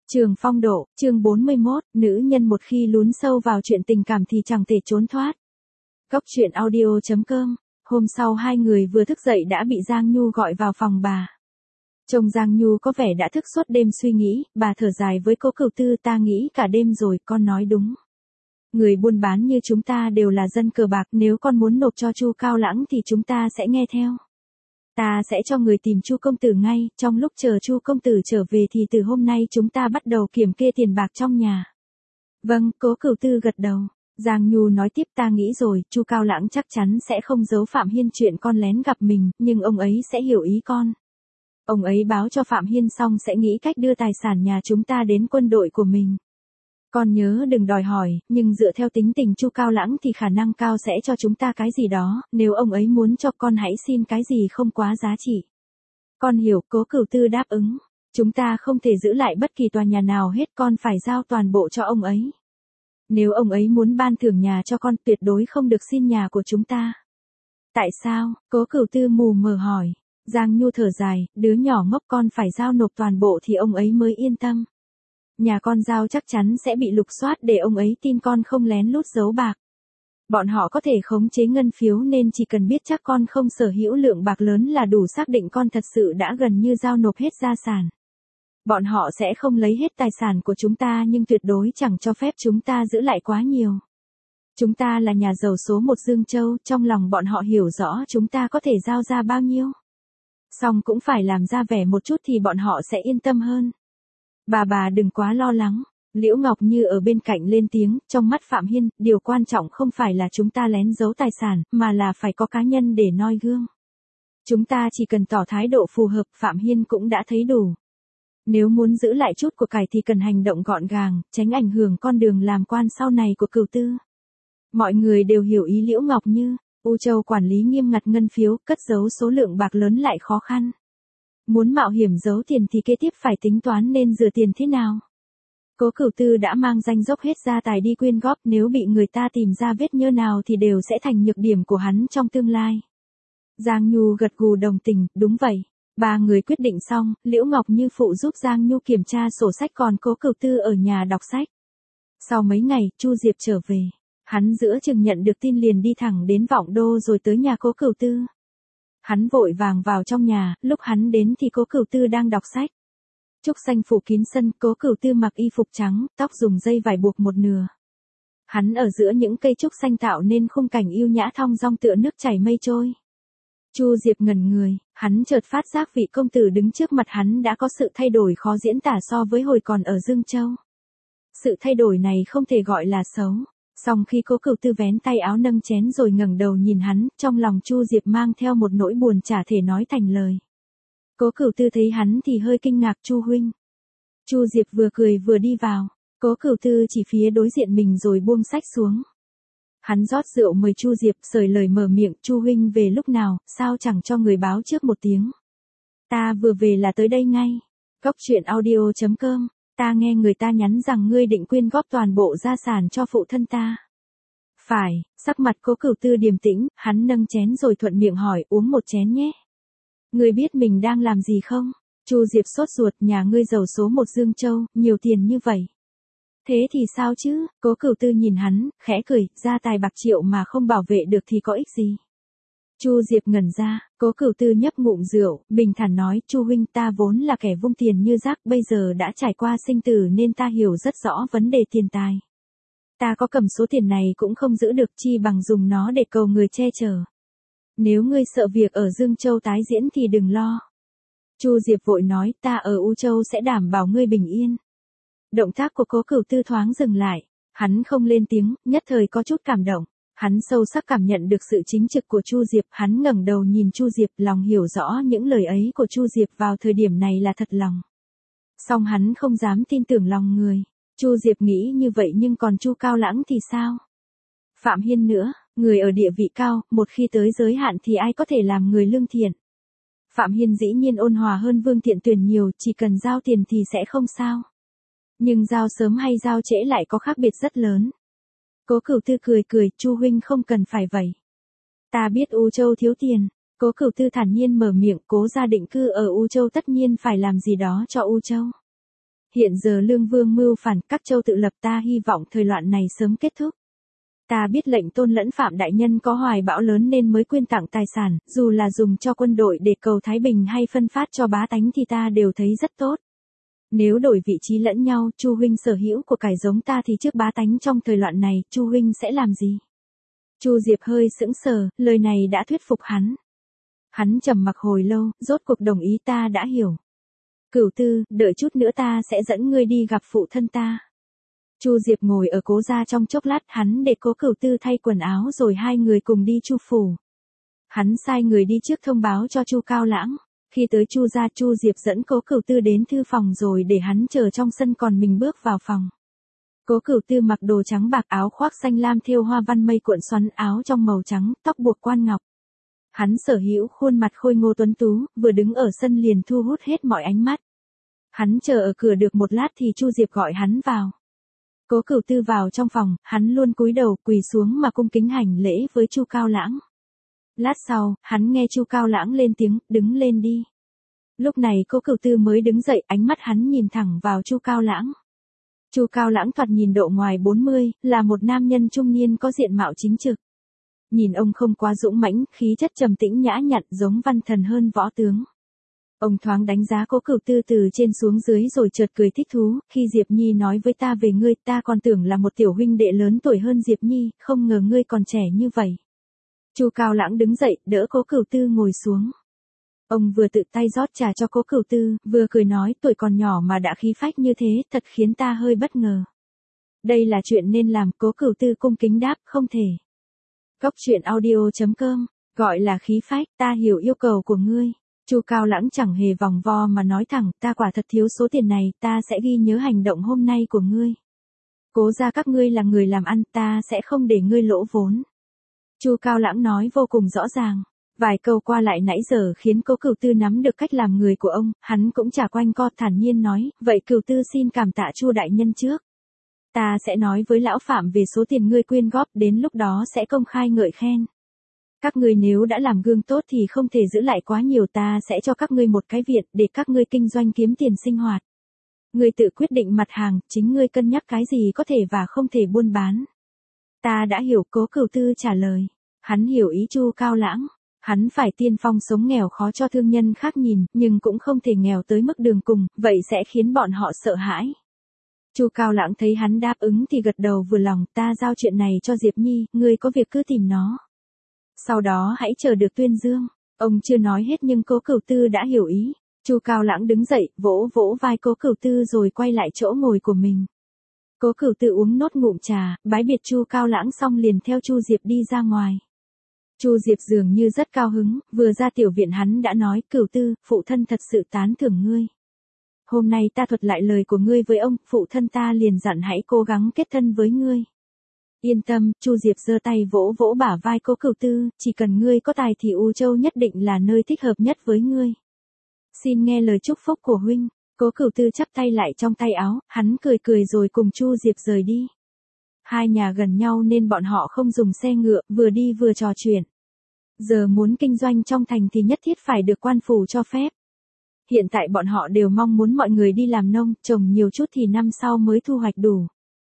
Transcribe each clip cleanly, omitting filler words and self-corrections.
Trường phong độ, chương 41, nữ nhân một khi lún sâu vào chuyện tình cảm thì chẳng thể trốn thoát. Góc truyện audio.com. Hôm sau hai người vừa thức dậy đã bị Giang Nhu gọi vào phòng bà. Trông Giang Nhu có vẻ đã thức suốt đêm suy nghĩ, bà thở dài với Cố Cửu Tư, ta nghĩ cả đêm rồi, con nói đúng. Người buôn bán như chúng ta đều là dân cờ bạc, nếu con muốn nộp cho Chu Cao Lãng thì chúng ta sẽ nghe theo. Ta sẽ cho người tìm Chu công tử ngay, trong lúc chờ Chu công tử trở về thì từ hôm nay chúng ta bắt đầu kiểm kê tiền bạc trong nhà. Vâng, Cố Cửu Tư gật đầu. Giang Nhu nói tiếp, ta nghĩ rồi, Chu Cao Lãng chắc chắn sẽ không giấu Phạm Hiên chuyện con lén gặp mình, nhưng ông ấy sẽ hiểu ý con. Ông ấy báo cho Phạm Hiên xong sẽ nghĩ cách đưa tài sản nhà chúng ta đến quân đội của mình. Con nhớ đừng đòi hỏi, nhưng dựa theo tính tình Chu Cao Lãng thì khả năng cao sẽ cho chúng ta cái gì đó, nếu ông ấy muốn cho con hãy xin cái gì không quá giá trị. Con hiểu, Cố Cửu Tư đáp ứng. Chúng ta không thể giữ lại bất kỳ tòa nhà nào hết, con phải giao toàn bộ cho ông ấy. Nếu ông ấy muốn ban thưởng nhà cho con, tuyệt đối không được xin nhà của chúng ta. Tại sao? Cố Cửu Tư mù mờ hỏi. Giang Nhu thở dài, đứa nhỏ ngốc, con phải giao nộp toàn bộ thì ông ấy mới yên tâm. Nhà con giao chắc chắn sẽ bị lục soát để ông ấy tin con không lén lút giấu bạc. Bọn họ có thể khống chế ngân phiếu nên chỉ cần biết chắc con không sở hữu lượng bạc lớn là đủ xác định con thật sự đã gần như giao nộp hết gia sản. Bọn họ sẽ không lấy hết tài sản của chúng ta nhưng tuyệt đối chẳng cho phép chúng ta giữ lại quá nhiều. Chúng ta là nhà giàu số một Dương Châu, trong lòng bọn họ hiểu rõ chúng ta có thể giao ra bao nhiêu. Song cũng phải làm ra vẻ một chút thì bọn họ sẽ yên tâm hơn. Bà đừng quá lo lắng. Liễu Ngọc Như ở bên cạnh lên tiếng, trong mắt Phạm Hiên, điều quan trọng không phải là chúng ta lén giấu tài sản, mà là phải có cá nhân để noi gương. Chúng ta chỉ cần tỏ thái độ phù hợp, Phạm Hiên cũng đã thấy đủ. Nếu muốn giữ lại chút của cải thì cần hành động gọn gàng, tránh ảnh hưởng con đường làm quan sau này của Cửu Tư. Mọi người đều hiểu ý Liễu Ngọc Như. U Châu quản lý nghiêm ngặt ngân phiếu, cất giấu số lượng bạc lớn lại khó khăn. Muốn mạo hiểm giấu tiền thì kế tiếp phải tính toán nên rửa tiền thế nào. Cố Cửu Tư đã mang danh dốc hết gia tài đi quyên góp, nếu bị người ta tìm ra vết nhơ nào thì đều sẽ thành nhược điểm của hắn trong tương lai. Giang Nhu gật gù đồng tình, đúng vậy. Ba người quyết định xong, Liễu Ngọc Như phụ giúp Giang Nhu kiểm tra sổ sách, còn Cố Cửu Tư ở nhà đọc sách. Sau mấy ngày, Chu Diệp trở về. Hắn giữa chừng nhận được tin liền đi thẳng đến Vọng Đô rồi tới nhà Cố Cửu Tư. Hắn vội vàng vào trong nhà, lúc hắn đến thì Cố Cửu Tư đang đọc sách. Trúc xanh phủ kín sân, Cố Cửu Tư mặc y phục trắng, tóc dùng dây vải buộc một nửa. Hắn ở giữa những cây trúc xanh tạo nên khung cảnh yêu nhã thong dong tựa nước chảy mây trôi. Chu Diệp ngẩn người, hắn chợt phát giác vị công tử đứng trước mặt hắn đã có sự thay đổi khó diễn tả so với hồi còn ở Dương Châu. Sự thay đổi này không thể gọi là xấu. Song khi Cố Cửu Tư vén tay áo nâng chén rồi ngẩng đầu nhìn hắn, trong lòng Chu Diệp mang theo một nỗi buồn chả thể nói thành lời. Cố Cửu Tư thấy hắn thì hơi kinh ngạc, Chu huynh. Chu Diệp vừa cười vừa đi vào. Cố Cửu Tư chỉ phía đối diện mình rồi buông sách xuống. Hắn rót rượu mời Chu Diệp, sởi lời mở miệng, Chu huynh về lúc nào, sao chẳng cho người báo trước một tiếng. Ta vừa về là tới đây ngay. Góc truyện audio.com. Ta nghe người ta nhắn rằng ngươi định quyên góp toàn bộ gia sản cho phụ thân ta. Phải, sắc mặt Cố Cửu Tư điềm tĩnh, hắn nâng chén rồi thuận miệng hỏi, uống một chén nhé. Ngươi biết mình đang làm gì không? Chu Diệp sốt ruột, nhà ngươi giàu số một Dương Châu, nhiều tiền như vậy. Thế thì sao chứ? Cố Cửu Tư nhìn hắn, khẽ cười, gia tài bạc triệu mà không bảo vệ được thì có ích gì? Chu Diệp ngẩn ra, Cố Cửu Tư nhấp ngụm rượu, bình thản nói, Chu huynh, ta vốn là kẻ vung tiền như rác, bây giờ đã trải qua sinh tử nên ta hiểu rất rõ vấn đề tiền tài. Ta có cầm số tiền này cũng không giữ được, chi bằng dùng nó để cầu người che chở. Nếu ngươi sợ việc ở Dương Châu tái diễn thì đừng lo. Chu Diệp vội nói, ta ở U Châu sẽ đảm bảo ngươi bình yên. Động tác của Cố Cửu Tư thoáng dừng lại, hắn không lên tiếng, nhất thời có chút cảm động. Hắn sâu sắc cảm nhận được sự chính trực của Chu Diệp, hắn ngẩng đầu nhìn Chu Diệp, lòng hiểu rõ những lời ấy của Chu Diệp vào thời điểm này là thật lòng. Song hắn không dám tin tưởng lòng người. Chu Diệp nghĩ như vậy nhưng còn Chu Cao Lãng thì sao? Phạm Hiên nữa, người ở địa vị cao, một khi tới giới hạn thì ai có thể làm người lương thiện. Phạm Hiên dĩ nhiên ôn hòa hơn Vương Thiện Tuyền nhiều, chỉ cần giao tiền thì sẽ không sao. Nhưng giao sớm hay giao trễ lại có khác biệt rất lớn. Cố Cửu Tư cười cười, Chu huynh không cần phải vậy. Ta biết U Châu thiếu tiền. Cố Cửu Tư thản nhiên mở miệng, Cố gia định cư ở U Châu tất nhiên phải làm gì đó cho U Châu. Hiện giờ Lương Vương mưu phản, các châu tự lập, ta hy vọng thời loạn này sớm kết thúc. Ta biết lệnh Tôn lẫn Phạm đại nhân có hoài bão lớn nên mới quyên tặng tài sản, dù là dùng cho quân đội để cầu thái bình hay phân phát cho bá tánh thì ta đều thấy rất tốt. Nếu đổi vị trí lẫn nhau, Chu huynh sở hữu của cải giống ta thì trước bá tánh trong thời loạn này, Chu huynh sẽ làm gì? Chu Diệp hơi sững sờ, lời này đã thuyết phục hắn. Hắn trầm mặc hồi lâu, rốt cuộc đồng ý, ta đã hiểu. Cửu Tư, đợi chút nữa ta sẽ dẫn ngươi đi gặp phụ thân ta. Chu Diệp ngồi ở Cố gia trong chốc lát, hắn để Cố Cửu Tư thay quần áo rồi hai người cùng đi Chu phủ. Hắn sai người đi trước thông báo cho Chu Cao Lãng. Khi tới Chu gia, Chu Diệp dẫn Cố Cửu Tư đến thư phòng rồi để hắn chờ trong sân, còn mình bước vào phòng. Cố Cửu Tư mặc đồ trắng bạc, áo khoác xanh lam thêu hoa văn mây cuộn xoắn, áo trong màu trắng, tóc buộc quan ngọc. Hắn sở hữu khuôn mặt khôi ngô tuấn tú, vừa đứng ở sân liền thu hút hết mọi ánh mắt. Hắn chờ ở cửa được một lát thì Chu Diệp gọi hắn vào. Cố Cửu Tư vào trong phòng, hắn luôn cúi đầu quỳ xuống mà cung kính hành lễ với Chu Cao Lãng. Lát sau, hắn nghe Chu Cao Lãng lên tiếng, đứng lên đi. Lúc này Cố Cửu Tư mới đứng dậy, ánh mắt hắn nhìn thẳng vào Chu Cao Lãng. Chu Cao Lãng thoạt nhìn độ ngoài 40, là một nam nhân trung niên có diện mạo chính trực. Nhìn ông không quá dũng mãnh, khí chất trầm tĩnh nhã nhặn, giống văn thần hơn võ tướng. Ông thoáng đánh giá Cố Cửu Tư từ trên xuống dưới rồi chợt cười thích thú, khi Diệp Nhi nói với ta về ngươi, ta còn tưởng là một tiểu huynh đệ lớn tuổi hơn Diệp Nhi, không ngờ ngươi còn trẻ như vậy. Chu Cao Lãng đứng dậy, đỡ Cố Cửu Tư ngồi xuống. Ông vừa tự tay rót trà cho Cố Cửu Tư, vừa cười nói, tuổi còn nhỏ mà đã khí phách như thế, thật khiến ta hơi bất ngờ. Đây là chuyện nên làm, Cố Cửu Tư cung kính đáp, không thể. Cốc truyện audio.com, gọi là khí phách, ta hiểu yêu cầu của ngươi. Chu Cao Lãng chẳng hề vòng vo mà nói thẳng, ta quả thật thiếu số tiền này, ta sẽ ghi nhớ hành động hôm nay của ngươi. Cố gia các ngươi là người làm ăn, ta sẽ không để ngươi lỗ vốn. Chu Cao Lãng nói vô cùng rõ ràng. Vài câu qua lại nãy giờ khiến Cố Cửu Tư nắm được cách làm người của ông, hắn cũng chả quanh co, thản nhiên nói, vậy Cửu Tư xin cảm tạ Chu đại nhân trước. Ta sẽ nói với lão Phạm về số tiền ngươi quyên góp, đến lúc đó sẽ công khai ngợi khen. Các ngươi nếu đã làm gương tốt thì không thể giữ lại quá nhiều, ta sẽ cho các ngươi một cái viện để các ngươi kinh doanh kiếm tiền sinh hoạt. Ngươi tự quyết định mặt hàng, chính ngươi cân nhắc cái gì có thể và không thể buôn bán. Ta đã hiểu, Cố Cửu Tư trả lời. Hắn hiểu ý Chu Cao Lãng. Hắn phải tiên phong sống nghèo khó cho thương nhân khác nhìn, nhưng cũng không thể nghèo tới mức đường cùng, vậy sẽ khiến bọn họ sợ hãi. Chu Cao Lãng thấy hắn đáp ứng thì gật đầu vừa lòng, ta giao chuyện này cho Diệp Nhi, ngươi có việc cứ tìm nó. Sau đó hãy chờ được tuyên dương. Ông chưa nói hết nhưng Cố Cửu Tư đã hiểu ý. Chu Cao Lãng đứng dậy, vỗ vỗ vai Cố Cửu Tư rồi quay lại chỗ ngồi của mình. Cố Cửu Tư uống nốt ngụm trà, bái biệt Chu Cao Lãng xong liền theo Chu Diệp đi ra ngoài. Chu Diệp dường như rất cao hứng, vừa ra tiểu viện hắn đã nói, Cửu Tư, phụ thân thật sự tán thưởng ngươi. Hôm nay ta thuật lại lời của ngươi với ông, phụ thân ta liền dặn hãy cố gắng kết thân với ngươi. Yên tâm, Chu Diệp giơ tay vỗ vỗ bả vai Cố Cửu Tư, chỉ cần ngươi có tài thì U Châu nhất định là nơi thích hợp nhất với ngươi. Xin nghe lời chúc phúc của huynh. Cố Cửu Tư chắp tay lại trong tay áo, hắn cười cười rồi cùng Chu Diệp rời đi. Hai nhà gần nhau nên bọn họ không dùng xe ngựa, vừa đi vừa trò chuyện. Giờ muốn kinh doanh trong thành thì nhất thiết phải được quan phủ cho phép. Hiện tại bọn họ đều mong muốn mọi người đi làm nông, trồng nhiều chút thì năm sau mới thu hoạch đủ.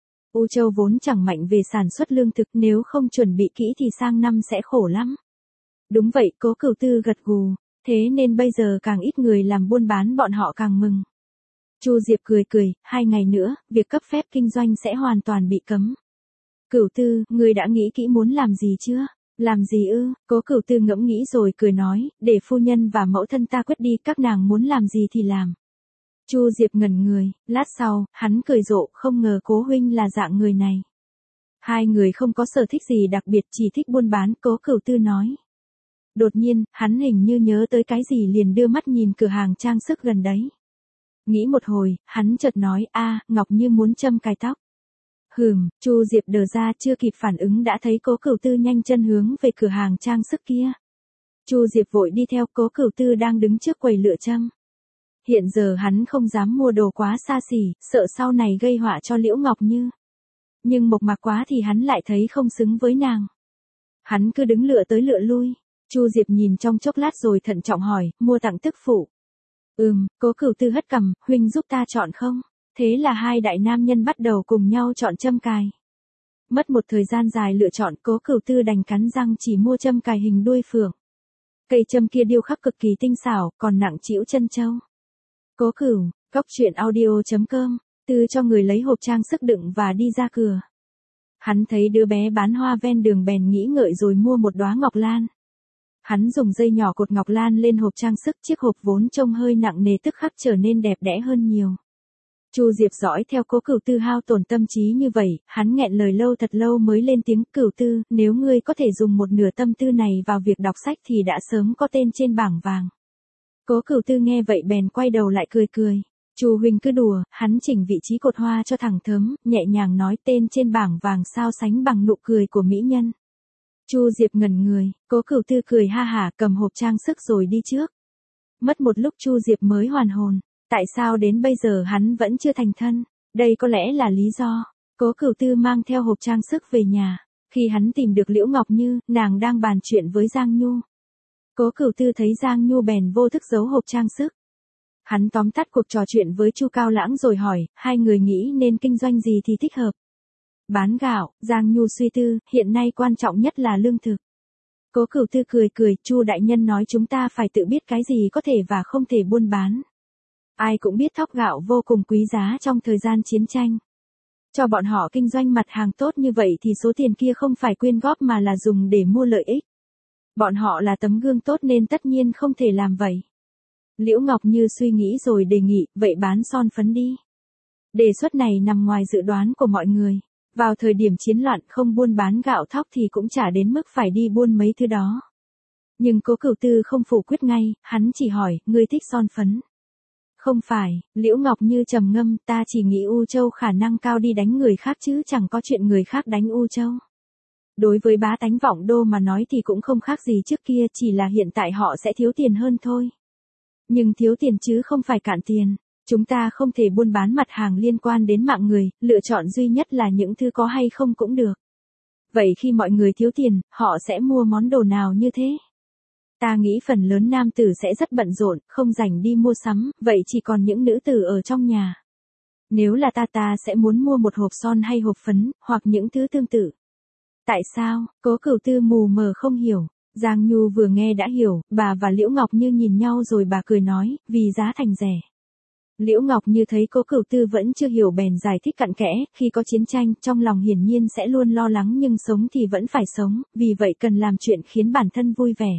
U Châu vốn chẳng mạnh về sản xuất lương thực, nếu không chuẩn bị kỹ thì sang năm sẽ khổ lắm. Đúng vậy, Cố Cửu Tư gật gù, thế nên bây giờ càng ít người làm buôn bán bọn họ càng mừng. Chu Diệp cười cười, 2 ngày nữa, việc cấp phép kinh doanh sẽ hoàn toàn bị cấm. Cửu Tư, ngươi đã nghĩ kỹ muốn làm gì chưa? Làm gì ư? Cố Cửu Tư ngẫm nghĩ rồi cười nói, để phu nhân và mẫu thân ta quyết đi, các nàng muốn làm gì thì làm. Chu Diệp ngẩn người, lát sau, hắn cười rộ, không ngờ Cố huynh là dạng người này. Hai người không có sở thích gì đặc biệt, chỉ thích buôn bán, Cố Cửu Tư nói. Đột nhiên, hắn hình như nhớ tới cái gì liền đưa mắt nhìn cửa hàng trang sức gần đấy. Nghĩ một hồi, hắn chợt nói, Ngọc Như muốn châm cài tóc. Chu Diệp đờ ra chưa kịp phản ứng đã thấy Cố Cửu Tư nhanh chân hướng về cửa hàng trang sức kia. Chu Diệp vội đi theo, Cố Cửu Tư đang đứng trước quầy lựa châm. Hiện giờ hắn không dám mua đồ quá xa xỉ, sợ sau này gây họa cho Liễu Ngọc Như. Nhưng mộc mạc quá thì hắn lại thấy không xứng với nàng. Hắn cứ đứng lựa tới lựa lui. Chu Diệp nhìn trong chốc lát rồi thận trọng hỏi, mua tặng tức phụ. Cố Cửu Tư hất cằm, huynh giúp ta chọn không? Thế là hai đại nam nhân bắt đầu cùng nhau chọn châm cài. Mất một thời gian dài lựa chọn, Cố Cửu Tư đành cắn răng chỉ mua châm cài hình đuôi phượng. Cây châm kia điêu khắc cực kỳ tinh xảo, còn nặng trĩu chân châu. Cố Cửu, Cóc Truyện Audio.com, Tư cho người lấy hộp trang sức đựng và đi ra cửa. Hắn thấy đứa bé bán hoa ven đường bèn nghĩ ngợi rồi mua một đóa ngọc lan. Hắn dùng dây nhỏ cột ngọc lan lên hộp trang sức, chiếc hộp vốn trông hơi nặng nề tức khắc trở nên đẹp đẽ hơn nhiều. Chu Diệp dõi theo Cố Cửu Tư hao tổn tâm trí như vậy, hắn nghẹn lời lâu thật lâu mới lên tiếng, Cửu Tư, nếu ngươi có thể dùng một nửa tâm tư này vào việc đọc sách thì đã sớm có tên trên bảng vàng. Cố Cửu Tư nghe vậy bèn quay đầu lại cười cười. Chu huynh cứ đùa, hắn chỉnh vị trí cột hoa cho thẳng thớm, nhẹ nhàng nói tên trên bảng vàng sao sánh bằng nụ cười của mỹ nhân. Chu Diệp ngẩn người, Cố Cửu Tư cười ha hả cầm hộp trang sức rồi đi trước. Mất một lúc Chu Diệp mới hoàn hồn. Tại sao đến bây giờ hắn vẫn chưa thành thân? Đây có lẽ là lý do. Cố Cửu Tư mang theo hộp trang sức về nhà. Khi hắn tìm được Liễu Ngọc Như, nàng đang bàn chuyện với Giang Nhu. Cố Cửu Tư thấy Giang Nhu bèn vô thức giấu hộp trang sức. Hắn tóm tắt cuộc trò chuyện với Chu Cao Lãng rồi hỏi, hai người nghĩ nên kinh doanh gì thì thích hợp. Bán gạo, Giang Nhu suy tư, hiện nay quan trọng nhất là lương thực. Cố Cửu Tư cười cười, Chu đại nhân nói chúng ta phải tự biết cái gì có thể và không thể buôn bán. Ai cũng biết thóc gạo vô cùng quý giá trong thời gian chiến tranh. Cho bọn họ kinh doanh mặt hàng tốt như vậy thì số tiền kia không phải quyên góp mà là dùng để mua lợi ích. Bọn họ là tấm gương tốt nên tất nhiên không thể làm vậy. Liễu Ngọc Như suy nghĩ rồi đề nghị, vậy bán son phấn đi. Đề xuất này nằm ngoài dự đoán của mọi người. Vào thời điểm chiến loạn không buôn bán gạo thóc thì cũng chả đến mức phải đi buôn mấy thứ đó. Nhưng Cố Cửu Tư không phủ quyết ngay, hắn chỉ hỏi, ngươi thích son phấn? Không phải, Liễu Ngọc Như trầm ngâm, ta chỉ nghĩ U Châu khả năng cao đi đánh người khác chứ chẳng có chuyện người khác đánh U Châu. Đối với bá tánh Vọng Đô mà nói thì cũng không khác gì trước kia, chỉ là hiện tại họ sẽ thiếu tiền hơn thôi. Nhưng thiếu tiền chứ không phải cạn tiền. Chúng ta không thể buôn bán mặt hàng liên quan đến mạng người, lựa chọn duy nhất là những thứ có hay không cũng được. Vậy khi mọi người thiếu tiền, họ sẽ mua món đồ nào như thế? Ta nghĩ phần lớn nam tử sẽ rất bận rộn, không rảnh đi mua sắm, vậy chỉ còn những nữ tử ở trong nhà. Nếu là ta sẽ muốn mua một hộp son hay hộp phấn, hoặc những thứ tương tự. Tại sao? Cố Cửu Tư mù mờ không hiểu. Giang Nhu vừa nghe đã hiểu, bà và Liễu Ngọc Như nhìn nhau rồi bà cười nói, vì giá thành rẻ. Liễu Ngọc Như thấy Cố Cửu Tư vẫn chưa hiểu bèn giải thích cặn kẽ, khi có chiến tranh, trong lòng hiển nhiên sẽ luôn lo lắng nhưng sống thì vẫn phải sống, vì vậy cần làm chuyện khiến bản thân vui vẻ.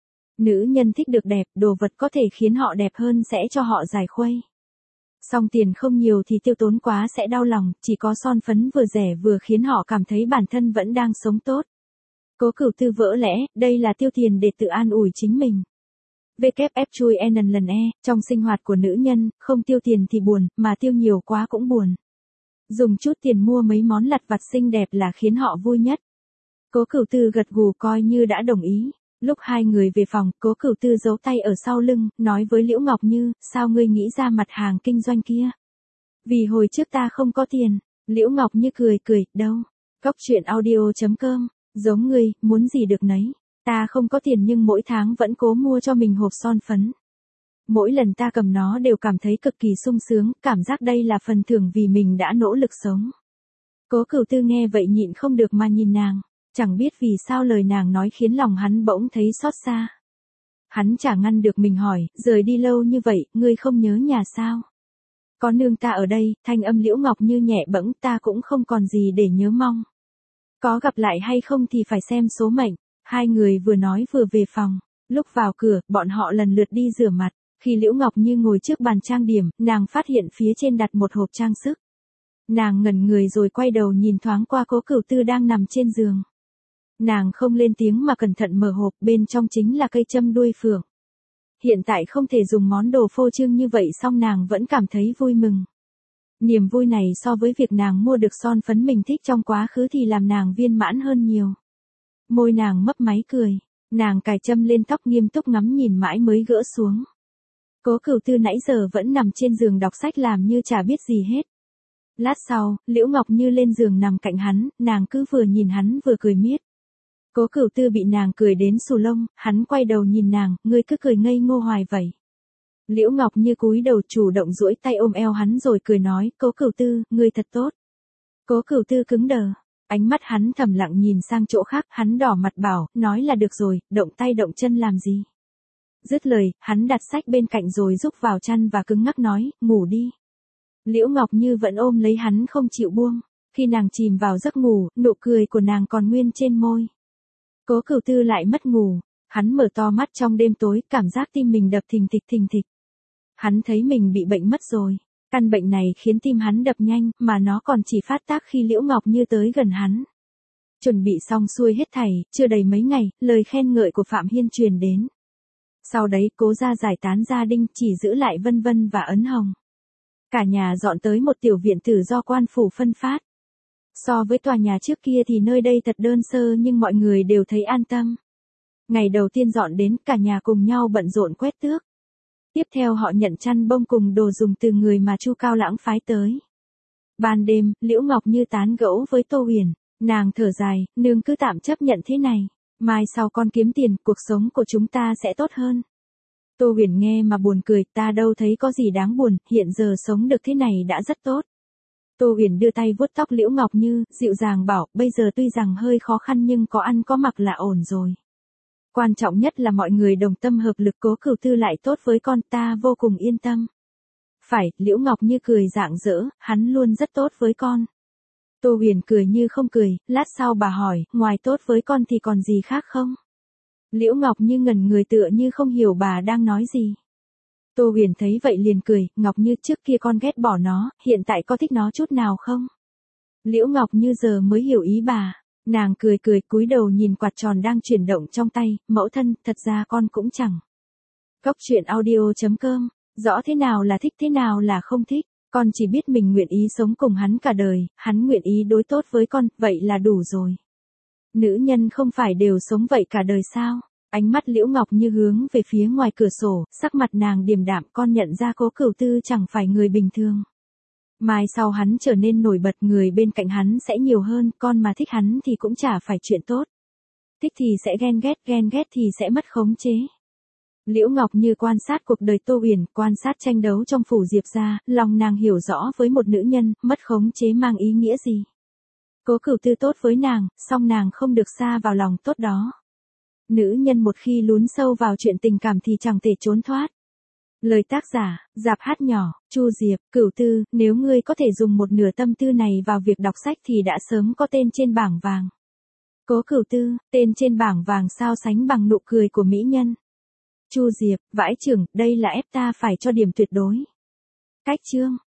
Nữ nhân thích được đẹp, đồ vật có thể khiến họ đẹp hơn sẽ cho họ giải khuây. Song tiền không nhiều thì tiêu tốn quá sẽ đau lòng, chỉ có son phấn vừa rẻ vừa khiến họ cảm thấy bản thân vẫn đang sống tốt. Cố Cửu Tư vỡ lẽ, đây là tiêu tiền để tự an ủi chính mình. WF chui lần e, trong sinh hoạt của nữ nhân, không tiêu tiền thì buồn, mà tiêu nhiều quá cũng buồn. Dùng chút tiền mua mấy món lặt vặt xinh đẹp là khiến họ vui nhất. Cố Cửu Tư gật gù coi như đã đồng ý. Lúc hai người về phòng, Cố Cửu Tư giấu tay ở sau lưng, nói với Liễu Ngọc Như, sao ngươi nghĩ ra mặt hàng kinh doanh kia? Vì hồi trước ta không có tiền. Liễu Ngọc Như cười cười, đâu? Cóc Truyện Audio.com, giống ngươi, muốn gì được nấy. Ta không có tiền nhưng mỗi tháng vẫn cố mua cho mình hộp son phấn. Mỗi lần ta cầm nó đều cảm thấy cực kỳ sung sướng, cảm giác đây là phần thưởng vì mình đã nỗ lực sống. Cố Cửu Tư nghe vậy nhịn không được mà nhìn nàng. Chẳng biết vì sao lời nàng nói khiến lòng hắn bỗng thấy xót xa. Hắn chả ngăn được mình hỏi, rời đi lâu như vậy, ngươi không nhớ nhà sao? Có nương ta ở đây, thanh âm Liễu Ngọc Như nhẹ bẫng, ta cũng không còn gì để nhớ mong. Có gặp lại hay không thì phải xem số mệnh. Hai người vừa nói vừa về phòng. Lúc vào cửa, bọn họ lần lượt đi rửa mặt. Khi Liễu Ngọc Như ngồi trước bàn trang điểm, nàng phát hiện phía trên đặt một hộp trang sức. Nàng ngẩn người rồi quay đầu nhìn thoáng qua Cố Cửu Tư đang nằm trên giường. Nàng không lên tiếng mà cẩn thận mở hộp, bên trong chính là cây châm đuôi phượng. Hiện tại không thể dùng món đồ phô trương như vậy song nàng vẫn cảm thấy vui mừng. Niềm vui này so với việc nàng mua được son phấn mình thích trong quá khứ thì làm nàng viên mãn hơn nhiều. Môi nàng mấp máy cười, nàng cài châm lên tóc nghiêm túc ngắm nhìn mãi mới gỡ xuống. Cố Cửu Tư nãy giờ vẫn nằm trên giường đọc sách làm như chả biết gì hết. Lát sau, Liễu Ngọc Như lên giường nằm cạnh hắn, nàng cứ vừa nhìn hắn vừa cười miết. Cố Cửu Tư bị nàng cười đến xù lông, hắn quay đầu nhìn nàng, ngươi cứ cười ngây ngô hoài vậy. Liễu Ngọc Như cúi đầu chủ động duỗi tay ôm eo hắn rồi cười nói, Cố Cửu Tư, ngươi thật tốt. Cố Cửu Tư cứng đờ, ánh mắt hắn thầm lặng nhìn sang chỗ khác, hắn đỏ mặt bảo, nói là được rồi, động tay động chân làm gì. Dứt lời, hắn đặt sách bên cạnh rồi rúc vào chăn và cứng ngắc nói, ngủ đi. Liễu Ngọc Như vẫn ôm lấy hắn không chịu buông, khi nàng chìm vào giấc ngủ, nụ cười của nàng còn nguyên trên môi. Cố Cửu Tư lại mất ngủ, hắn mở to mắt trong đêm tối, cảm giác tim mình đập thình thịch thình thịch. Hắn thấy mình bị bệnh mất rồi. Căn bệnh này khiến tim hắn đập nhanh, mà nó còn chỉ phát tác khi Liễu Ngọc Như tới gần hắn. Chuẩn bị xong xuôi hết thảy, chưa đầy mấy ngày, lời khen ngợi của Phạm Hiên truyền đến. Sau đấy Cố gia giải tán gia đình, chỉ giữ lại Vân Vân và Ấn Hồng. Cả nhà dọn tới một tiểu viện tử do quan phủ phân phát. So với tòa nhà trước kia thì nơi đây thật đơn sơ nhưng mọi người đều thấy an tâm. Ngày đầu tiên dọn đến, cả nhà cùng nhau bận rộn quét tước. Tiếp theo họ nhận chăn bông cùng đồ dùng từ người mà Chu Cao Lãng phái tới. Ban đêm, Liễu Ngọc Như tán gẫu với Tô Huyền, nàng thở dài, nương cứ tạm chấp nhận thế này, mai sau con kiếm tiền, cuộc sống của chúng ta sẽ tốt hơn. Tô Huyền nghe mà buồn cười, ta đâu thấy có gì đáng buồn, hiện giờ sống được thế này đã rất tốt. Tô Huyền đưa tay vuốt tóc Liễu Ngọc Như, dịu dàng bảo, bây giờ tuy rằng hơi khó khăn nhưng có ăn có mặc là ổn rồi. Quan trọng nhất là mọi người đồng tâm hợp lực, Cố Cửu Tư lại tốt với con, ta vô cùng yên tâm. Phải, Liễu Ngọc Như cười rạng rỡ, hắn luôn rất tốt với con. Tô Huyền cười như không cười, lát sau bà hỏi, ngoài tốt với con thì còn gì khác không? Liễu Ngọc Như ngẩn người tựa như không hiểu bà đang nói gì. Tô Huyền thấy vậy liền cười, Ngọc Như trước kia con ghét bỏ nó, hiện tại có thích nó chút nào không? Liễu Ngọc Như giờ mới hiểu ý bà. Nàng cười cười cúi đầu nhìn quạt tròn đang chuyển động trong tay, mẫu thân, thật ra con cũng chẳng. Cốc truyện audio.com, rõ thế nào là thích thế nào là không thích, con chỉ biết mình nguyện ý sống cùng hắn cả đời, hắn nguyện ý đối tốt với con, vậy là đủ rồi. Nữ nhân không phải đều sống vậy cả đời sao? Ánh mắt Liễu Ngọc Như hướng về phía ngoài cửa sổ, sắc mặt nàng điềm đạm, con nhận ra Cố Cửu Tư chẳng phải người bình thường. Mai sau hắn trở nên nổi bật, người bên cạnh hắn sẽ nhiều hơn, con mà thích hắn thì cũng chả phải chuyện tốt. Thích thì sẽ ghen ghét thì sẽ mất khống chế. Liễu Ngọc Như quan sát cuộc đời Tô Huyền, quan sát tranh đấu trong phủ Diệp gia, lòng nàng hiểu rõ với một nữ nhân, mất khống chế mang ý nghĩa gì. Cố Cửu Tư tốt với nàng, song nàng không được sa vào lòng tốt đó. Nữ nhân một khi lún sâu vào chuyện tình cảm thì chẳng thể trốn thoát. Lời tác giả, Dạp Hát Nhỏ, Chu Diệp, Cửu Tư, nếu ngươi có thể dùng một nửa tâm tư này vào việc đọc sách thì đã sớm có tên trên bảng vàng. Cố Cửu Tư, tên trên bảng vàng sao sánh bằng nụ cười của mỹ nhân. Chu Diệp, vãi chưởng, đây là ép ta phải cho điểm tuyệt đối. Cách chương.